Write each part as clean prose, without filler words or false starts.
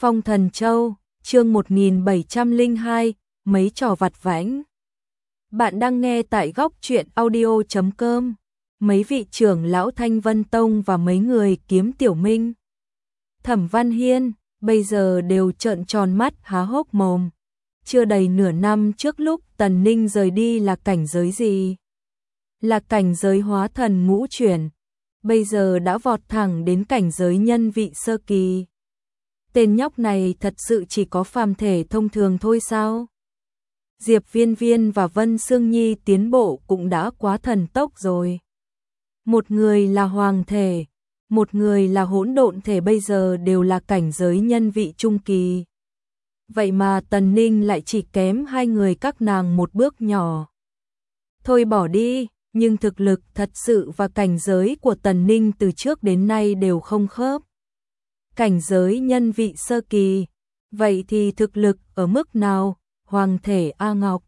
Phong Thần Châu, chương 1702, mấy trò vặt vãnh. Bạn đang nghe tại góc truyện audio.com. Mấy vị trưởng lão Thanh Vân Tông và mấy người kiếm Tiểu Minh, Thẩm Văn Hiên, bây giờ đều trợn tròn mắt há hốc mồm. Chưa đầy nửa năm trước lúc Tần Ninh rời đi là cảnh giới gì? Là cảnh giới hóa thần ngũ chuyển. Bây giờ đã vọt thẳng đến cảnh giới nhân vị sơ kỳ. Tên nhóc này thật sự chỉ có phàm thể thông thường thôi sao? Diệp Viên Viên và Vân Sương Nhi tiến bộ cũng đã quá thần tốc rồi. Một người là hoàng thể, một người là hỗn độn thể, bây giờ đều là cảnh giới nhân vị trung kỳ. Vậy mà Tần Ninh lại chỉ kém hai người các nàng một bước nhỏ. Thôi bỏ đi, nhưng thực lực thật sự và cảnh giới của Tần Ninh từ trước đến nay đều không khớp. Cảnh giới nhân vị sơ kỳ, vậy thì thực lực ở mức nào? Hoàng thể A Ngọc.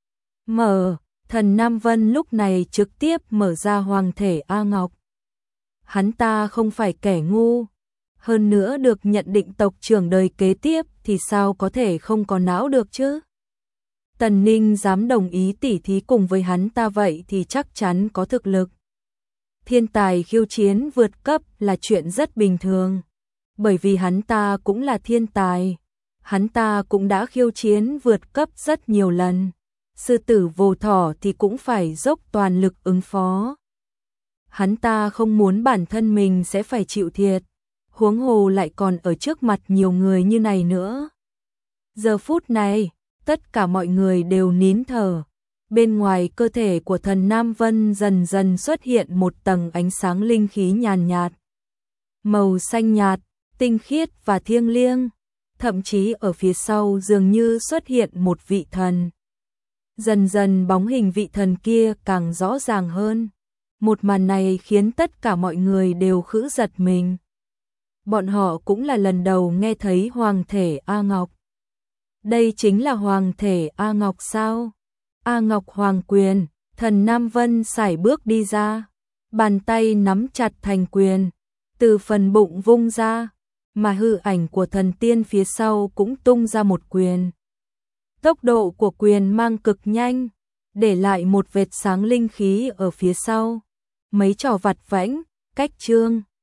Thần Nam Vân lúc này trực tiếp mở ra hoàng thể A Ngọc. Hắn ta không phải kẻ ngu, hơn nữa được nhận định tộc trưởng đời kế tiếp thì sao có thể không có não được chứ? Tần Ninh dám đồng ý tỉ thí cùng với hắn ta vậy thì chắc chắn có thực lực. Thiên tài khiêu chiến vượt cấp là chuyện rất bình thường, bởi vì hắn ta cũng là thiên tài. Hắn ta cũng đã khiêu chiến vượt cấp rất nhiều lần. Sư tử vô thỏ thì cũng phải dốc toàn lực ứng phó. Hắn ta không muốn bản thân mình sẽ phải chịu thiệt, huống hồ lại còn ở trước mặt nhiều người như này nữa. Giờ phút này, tất cả mọi người đều nín thở. Bên ngoài cơ thể của thần Nam Vân dần dần xuất hiện một tầng ánh sáng linh khí nhàn nhạt. Màu xanh nhạt, tinh khiết và thiêng liêng. Thậm chí ở phía sau dường như xuất hiện một vị thần. Dần dần bóng hình vị thần kia càng rõ ràng hơn. Một màn này khiến tất cả mọi người đều khựng giật mình. Bọn họ cũng là lần đầu nghe thấy hoàng thể A Ngọc. Đây chính là hoàng thể A Ngọc sao? A Ngọc hoàng quyền, thần Nam Vân sải bước đi ra. Bàn tay nắm chặt thành quyền, từ phần bụng vung ra. Mà hư ảnh của thần tiên phía sau cũng tung ra một quyền. Tốc độ của quyền mang cực nhanh, để lại một vệt sáng linh khí ở phía sau. Mấy trò vặt vãnh, cách chương.